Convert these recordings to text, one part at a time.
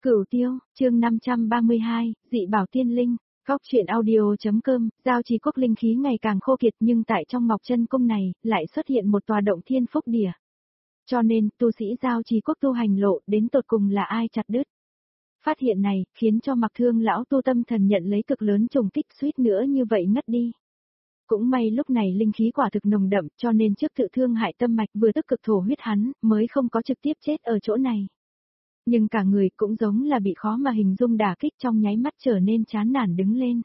Cửu Tiêu, chương 532, dị bảo tiên linh, góc truyện audio.com, Giao Trì Quốc linh khí ngày càng khô kiệt nhưng tại trong Ngọc Chân Cung này, lại xuất hiện một tòa động thiên phúc địa. Cho nên, tu sĩ Giao Trì Quốc tu hành lộ, đến tột cùng là ai chặt đứt. Phát hiện này, khiến cho Mặc Thương lão tu tâm thần nhận lấy cực lớn trùng kích, suýt nữa như vậy ngất đi. Cũng may lúc này linh khí quả thực nồng đậm, cho nên trước tự thương hại tâm mạch vừa tức cực thổ huyết hắn, mới không có trực tiếp chết ở chỗ này. Nhưng cả người cũng giống là bị khó mà hình dung đả kích, trong nháy mắt trở nên chán nản đứng lên.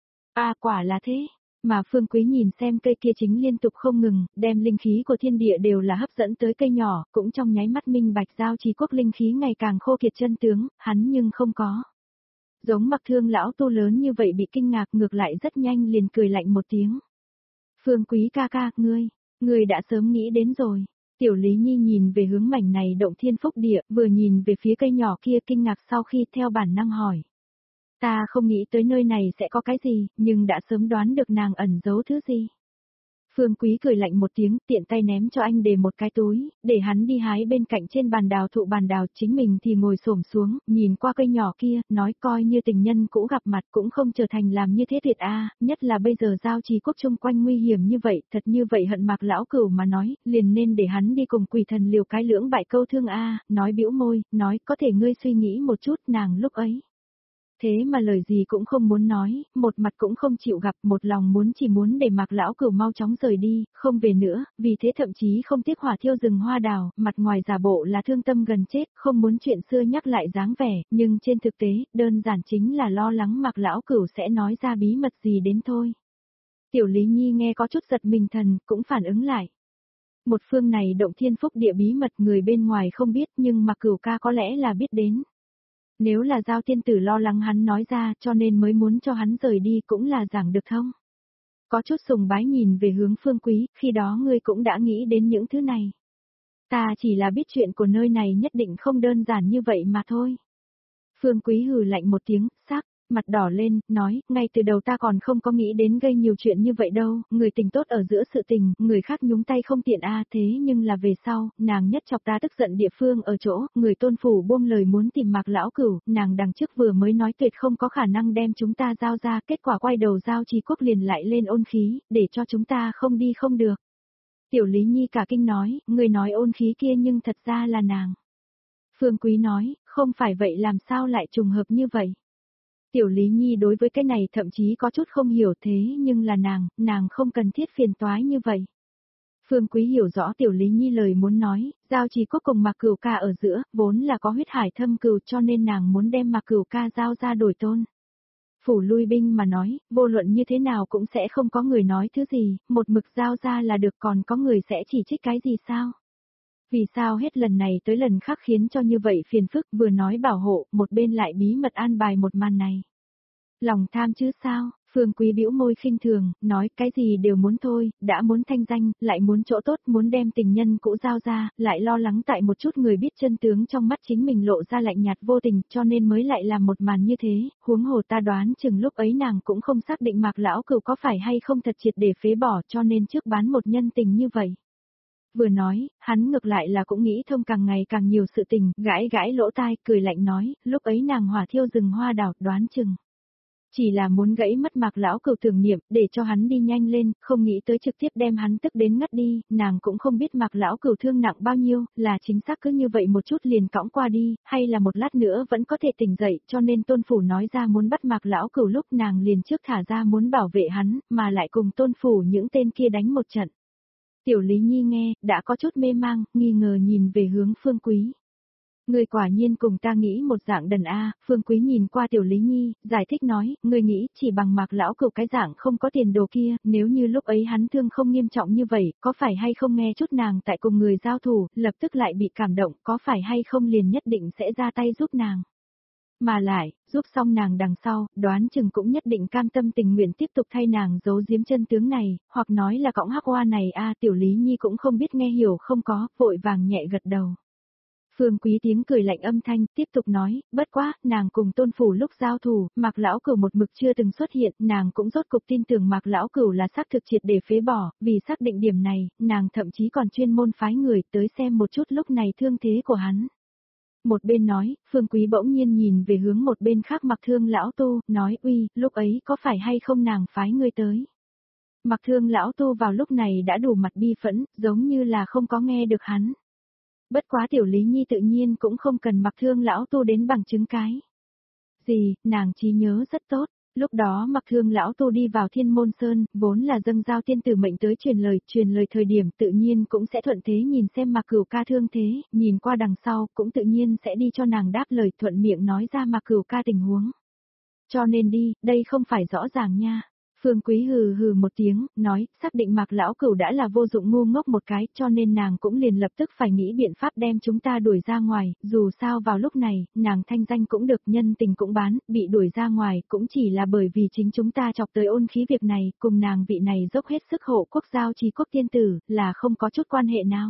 Quả là thế, mà Phương Quý nhìn xem cây kia chính liên tục không ngừng, đem linh khí của thiên địa đều là hấp dẫn tới cây nhỏ, cũng trong nháy mắt minh bạch Giao Trì Quốc linh khí ngày càng khô kiệt chân tướng, hắn nhưng không có. Giống Mặc Thương lão tu lớn như vậy bị kinh ngạc, ngược lại rất nhanh liền cười lạnh một tiếng. Phương Quý ca ca, ngươi đã sớm nghĩ đến rồi. Tiểu Lý Nhi nhìn về hướng mảnh này động thiên phúc địa, vừa nhìn về phía cây nhỏ kia kinh ngạc sau khi theo bản năng hỏi. Ta không nghĩ tới nơi này sẽ có cái gì, nhưng đã sớm đoán được nàng ẩn giấu thứ gì. Phương Quý cười lạnh một tiếng, tiện tay ném cho anh để một cái túi, để hắn đi hái bên cạnh trên bàn đào thụ bàn đào, chính mình thì ngồi xổm xuống, nhìn qua cây nhỏ kia, nói coi như tình nhân cũ gặp mặt cũng không trở thành làm như thế tuyệt nhất là bây giờ Giao Trì Quốc chung quanh nguy hiểm như vậy, thật như vậy hận Mạc lão cửu mà nói, liền nên để hắn đi cùng quỷ thần liều cái lưỡng bại câu thương nói bĩu môi, nói có thể ngươi suy nghĩ một chút nàng lúc ấy. Thế mà lời gì cũng không muốn nói, một mặt cũng không chịu gặp, một lòng chỉ muốn để Mạc lão cửu mau chóng rời đi, không về nữa, vì thế thậm chí không tiếc hỏa thiêu rừng hoa đào, mặt ngoài giả bộ là thương tâm gần chết, không muốn chuyện xưa nhắc lại dáng vẻ, nhưng trên thực tế, đơn giản chính là lo lắng Mạc lão cửu sẽ nói ra bí mật gì đến thôi. Tiểu Lý Nhi nghe có chút giật mình thần, cũng phản ứng lại. Một phương này động thiên phúc địa bí mật người bên ngoài không biết nhưng Mạc Cửu ca có lẽ là biết đến. Nếu là Giao tiên tử lo lắng hắn nói ra cho nên mới muốn cho hắn rời đi cũng là giảng được thông. Có chút sùng bái nhìn về hướng Phương Quý, khi đó ngươi cũng đã nghĩ đến những thứ này. Ta chỉ là biết chuyện của nơi này nhất định không đơn giản như vậy mà thôi. Phương Quý hừ lạnh một tiếng, mặt đỏ lên, nói, ngay từ đầu ta còn không có nghĩ đến gây nhiều chuyện như vậy đâu, người tình tốt ở giữa sự tình, người khác nhúng tay không tiện thế nhưng là về sau, nàng nhất chọc ta tức giận địa phương ở chỗ, người tôn phủ buông lời muốn tìm Mạc lão cửu, nàng đằng trước vừa mới nói tuyệt không có khả năng đem chúng ta giao ra, kết quả quay đầu Giao Trì Quốc liền lại lên ôn khí, để cho chúng ta không đi không được. Tiểu Lý Nhi cả kinh nói, người nói ôn khí kia nhưng thật ra là nàng. Phương Quý nói, không phải vậy làm sao lại trùng hợp như vậy. Tiểu Lý Nhi đối với cái này thậm chí có chút không hiểu thế nhưng là nàng không cần thiết phiền toái như vậy. Phương Quý hiểu rõ Tiểu Lý Nhi lời muốn nói, Giao Trì Quốc cùng Mạc Cửu ca ở giữa, vốn là có huyết hải thâm cừu cho nên nàng muốn đem Mạc Cửu ca giao ra đổi tôn. Phủ lui binh mà nói, vô luận như thế nào cũng sẽ không có người nói thứ gì, một mực giao ra là được còn có người sẽ chỉ trích cái gì sao? Vì sao hết lần này tới lần khác khiến cho như vậy phiền phức vừa nói bảo hộ, một bên lại bí mật an bài một màn này. Lòng tham chứ sao, Phương Quý bĩu môi khinh thường, nói cái gì đều muốn thôi, đã muốn thanh danh, lại muốn chỗ tốt, muốn đem tình nhân cũ giao ra, lại lo lắng tại một chút người biết chân tướng trong mắt chính mình lộ ra lạnh nhạt vô tình, cho nên mới lại làm một màn như thế, huống hồ ta đoán chừng lúc ấy nàng cũng không xác định Mạc lão cửu có phải hay không thật triệt để phế bỏ cho nên trước bán một nhân tình như vậy. Vừa nói, hắn ngược lại là cũng nghĩ thông càng ngày càng nhiều sự tình, gãi lỗ tai, cười lạnh nói, lúc ấy nàng hỏa thiêu rừng hoa đào, đoán chừng. Chỉ là muốn gãy mất Mạc lão cửu tưởng niệm, để cho hắn đi nhanh lên, không nghĩ tới trực tiếp đem hắn tức đến ngất đi, nàng cũng không biết Mạc lão cửu thương nặng bao nhiêu, là chính xác cứ như vậy một chút liền cõng qua đi, hay là một lát nữa vẫn có thể tỉnh dậy, cho nên tôn phủ nói ra muốn bắt Mạc lão cửu lúc nàng liền trước thả ra muốn bảo vệ hắn, mà lại cùng tôn phủ những tên kia đánh một trận. Tiểu Lý Nhi nghe, đã có chút mê mang, nghi ngờ nhìn về hướng Phương Quý. Người quả nhiên cùng ta nghĩ một dạng đần Phương Quý nhìn qua Tiểu Lý Nhi, giải thích nói, người nghĩ chỉ bằng Mạc lão cửu cái dạng không có tiền đồ kia, nếu như lúc ấy hắn thương không nghiêm trọng như vậy, có phải hay không nghe chút nàng tại cùng người giao thủ, lập tức lại bị cảm động, có phải hay không liền nhất định sẽ ra tay giúp nàng. Mà lại, giúp xong nàng đằng sau, đoán chừng cũng nhất định cam tâm tình nguyện tiếp tục thay nàng giấu giếm chân tướng này, hoặc nói là cõng hắc oa này Tiểu Lý Nhi cũng không biết nghe hiểu không có, vội vàng nhẹ gật đầu. Phương Quý tiếng cười lạnh âm thanh, tiếp tục nói, bất quá, nàng cùng tôn phủ lúc giao thủ, Mạc lão cửu một mực chưa từng xuất hiện, nàng cũng rốt cục tin tưởng Mạc lão cửu là xác thực triệt để phế bỏ, vì xác định điểm này, nàng thậm chí còn chuyên môn phái người tới xem một chút lúc này thương thế của hắn. Một bên nói, Phương Quý bỗng nhiên nhìn về hướng một bên khác Mặc Thương lão tu, nói uy, lúc ấy có phải hay không nàng phái ngươi tới. Mặc Thương lão tu vào lúc này đã đủ mặt bi phẫn, giống như là không có nghe được hắn. Bất quá Tiểu Lý Nhi tự nhiên cũng không cần Mặc Thương lão tu đến bằng chứng cái. Gì, nàng trí nhớ rất tốt. Lúc đó Mặc Thương lão tu đi vào Thiên Môn Sơn, vốn là dâng giao tiên tử mệnh tới truyền lời thời điểm tự nhiên cũng sẽ thuận thế nhìn xem Mặc Cửu ca thương thế, nhìn qua đằng sau cũng tự nhiên sẽ đi cho nàng đáp lời thuận miệng nói ra Mặc Cửu ca tình huống. Cho nên đi, đây không phải rõ ràng nha. Phương Quý hừ hừ một tiếng, nói, xác định Mạc lão cửu đã là vô dụng ngu ngốc một cái, cho nên nàng cũng liền lập tức phải nghĩ biện pháp đem chúng ta đuổi ra ngoài, dù sao vào lúc này, nàng thanh danh cũng được, nhân tình cũng bán, bị đuổi ra ngoài cũng chỉ là bởi vì chính chúng ta chọc tới ôn khí việc này, cùng nàng vị này dốc hết sức hộ quốc giao trì quốc tiên tử, là không có chút quan hệ nào.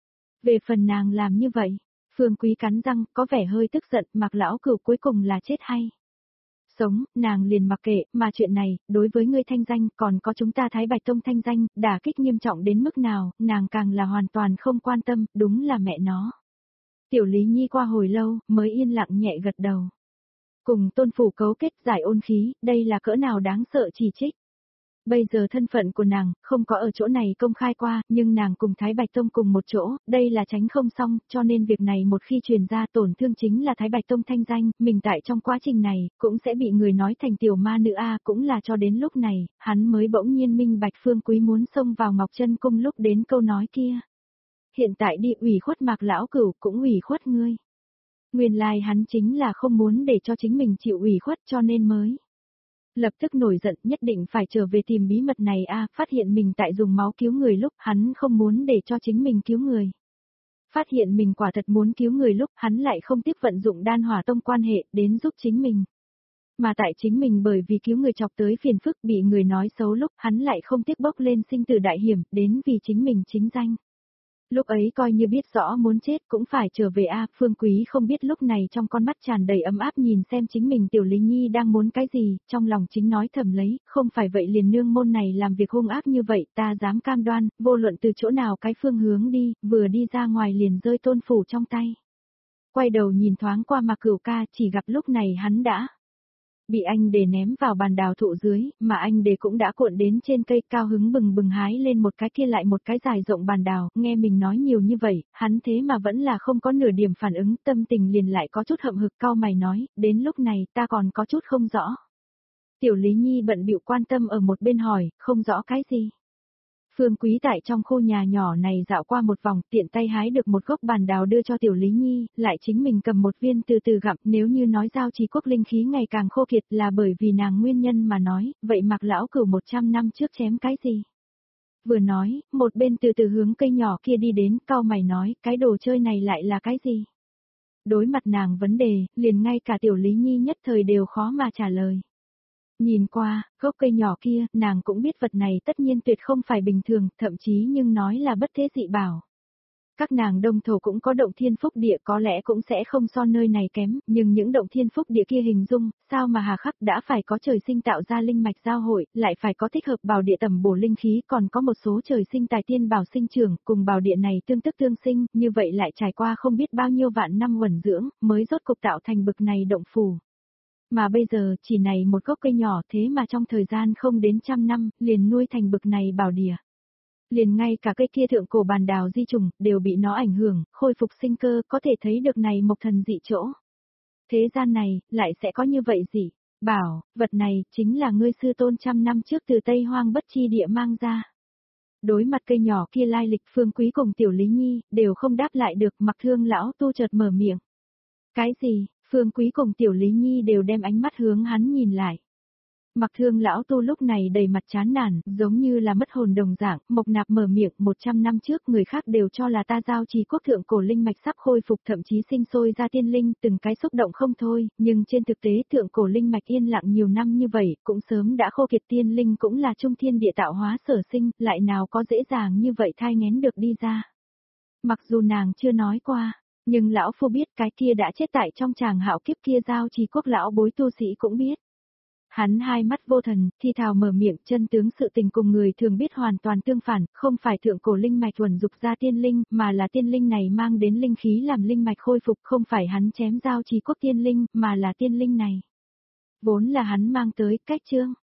Về phần nàng làm như vậy, Phương Quý cắn răng, có vẻ hơi tức giận, Mạc lão cửu cuối cùng là chết hay sống, nàng liền mặc kệ, mà chuyện này, đối với ngươi thanh danh, còn có chúng ta Thái Bạch Tông thanh danh, đả kích nghiêm trọng đến mức nào, nàng càng là hoàn toàn không quan tâm, đúng là mẹ nó. Tiểu Lý Nhi qua hồi lâu, mới yên lặng nhẹ gật đầu. Cùng tôn phủ cấu kết giải ôn khí, đây là cỡ nào đáng sợ chỉ trích. Bây giờ thân phận của nàng, không có ở chỗ này công khai qua, nhưng nàng cùng Thái Bạch Tông cùng một chỗ, đây là tránh không xong, cho nên việc này một khi truyền ra tổn thương chính là Thái Bạch Tông thanh danh, mình tại trong quá trình này, cũng sẽ bị người nói thành tiểu ma nữ a, cũng là cho đến lúc này, hắn mới bỗng nhiên minh bạch Phương Quý muốn xông vào Ngọc Chân Cung lúc đến câu nói kia. Hiện tại đi ủy khuất Mạc lão cửu cũng ủy khuất ngươi. Nguyên lai hắn chính là không muốn để cho chính mình chịu ủy khuất cho nên mới. Lập tức nổi giận nhất định phải trở về tìm bí mật này a, phát hiện mình tại dùng máu cứu người lúc hắn không muốn để cho chính mình cứu người. Phát hiện mình quả thật muốn cứu người lúc hắn lại không tiếp vận dụng đan hỏa tông quan hệ đến giúp chính mình. Mà tại chính mình bởi vì cứu người chọc tới phiền phức bị người nói xấu lúc hắn lại không tiếc bốc lên sinh tử đại hiểm đến vì chính mình chính danh. Lúc ấy coi như biết rõ muốn chết cũng phải trở về a, Phương Quý không biết lúc này trong con mắt tràn đầy ấm áp nhìn xem chính mình Tiểu Lý Nhi đang muốn cái gì, trong lòng chính nói thầm lấy, không phải vậy liền nương môn này làm việc hung ác như vậy, ta dám cam đoan, vô luận từ chỗ nào cái phương hướng đi, vừa đi ra ngoài liền rơi tôn phủ trong tay. Quay đầu nhìn thoáng qua Mạc Cửu ca, chỉ gặp lúc này hắn đã bị anh để ném vào bàn đào thụ dưới, mà anh để cũng đã cuộn đến trên cây, cao hứng bừng bừng hái lên một cái kia lại một cái dài rộng bàn đào, nghe mình nói nhiều như vậy, hắn thế mà vẫn là không có nửa điểm phản ứng, tâm tình liền lại có chút hậm hực, cau mày nói, đến lúc này ta còn có chút không rõ. Tiểu Lý Nhi bận bịu quan tâm ở một bên hỏi, không rõ cái gì. Phương Quý tại trong khu nhà nhỏ này dạo qua một vòng, tiện tay hái được một gốc bàn đào đưa cho Tiểu Lý Nhi, lại chính mình cầm một viên từ từ gặm, nếu như nói giao trì quốc linh khí ngày càng khô kiệt là bởi vì nàng nguyên nhân mà nói, vậy Mạc lão cửu 100 năm trước chém cái gì? Vừa nói, một bên từ từ hướng cây nhỏ kia đi đến, cau mày nói, cái đồ chơi này lại là cái gì? Đối mặt nàng vấn đề, liền ngay cả Tiểu Lý Nhi nhất thời đều khó mà trả lời. Nhìn qua, gốc cây nhỏ kia, nàng cũng biết vật này tất nhiên tuyệt không phải bình thường, thậm chí nhưng nói là bất thế dị bảo. Các nàng đông thổ cũng có động thiên phúc địa có lẽ cũng sẽ không so nơi này kém, nhưng những động thiên phúc địa kia hình dung, sao mà hà khắc đã phải có trời sinh tạo ra linh mạch giao hội, lại phải có thích hợp bảo địa tầm bổ linh khí, còn có một số trời sinh tài tiên bảo sinh trưởng, cùng bảo địa này tương tức tương sinh, như vậy lại trải qua không biết bao nhiêu vạn năm uẩn dưỡng, mới rốt cục tạo thành bực này động phủ. Mà bây giờ, chỉ này một gốc cây nhỏ thế mà trong thời gian không đến 100 năm, liền nuôi thành bực này bảo địa. Liền ngay cả cây kia thượng cổ bàn đào di trùng, đều bị nó ảnh hưởng, khôi phục sinh cơ, có thể thấy được này mộc thần dị chỗ. Thế gian này, lại sẽ có như vậy gì? Bảo, vật này, chính là ngươi sư tôn 100 năm trước từ Tây Hoang bất chi địa mang ra. Đối mặt cây nhỏ kia lai lịch Phương Quý cùng Tiểu Lý Nhi, đều không đáp lại được, Mặc Thương lão tu chợt mở miệng. Cái gì? Phương Quý cùng Tiểu Lý Nhi đều đem ánh mắt hướng hắn nhìn lại. Mặc Thương lão tu lúc này đầy mặt chán nản, giống như là mất hồn đồng dạng, Mộc Nạp mở miệng, 100 năm trước người khác đều cho là ta giao trì quốc thượng cổ linh mạch sắp khôi phục, thậm chí sinh sôi ra tiên linh, từng cái xúc động không thôi, nhưng trên thực tế thượng cổ linh mạch yên lặng nhiều năm như vậy, cũng sớm đã khô kiệt, tiên linh cũng là trung thiên địa tạo hóa sở sinh, lại nào có dễ dàng như vậy thai nghén được đi ra. Mặc dù nàng chưa nói qua, nhưng lão phu biết cái kia đã chết tại trong tràng hạo kiếp kia giao trì quốc lão bối tu sĩ cũng biết. Hắn hai mắt vô thần, thi thào mở miệng, chân tướng sự tình cùng người thường biết hoàn toàn tương phản, không phải thượng cổ linh mạch thuần dục ra tiên linh, mà là tiên linh này mang đến linh khí làm linh mạch khôi phục, không phải hắn chém giao trì quốc tiên linh, mà là tiên linh này. Vốn là hắn mang tới, cách chương.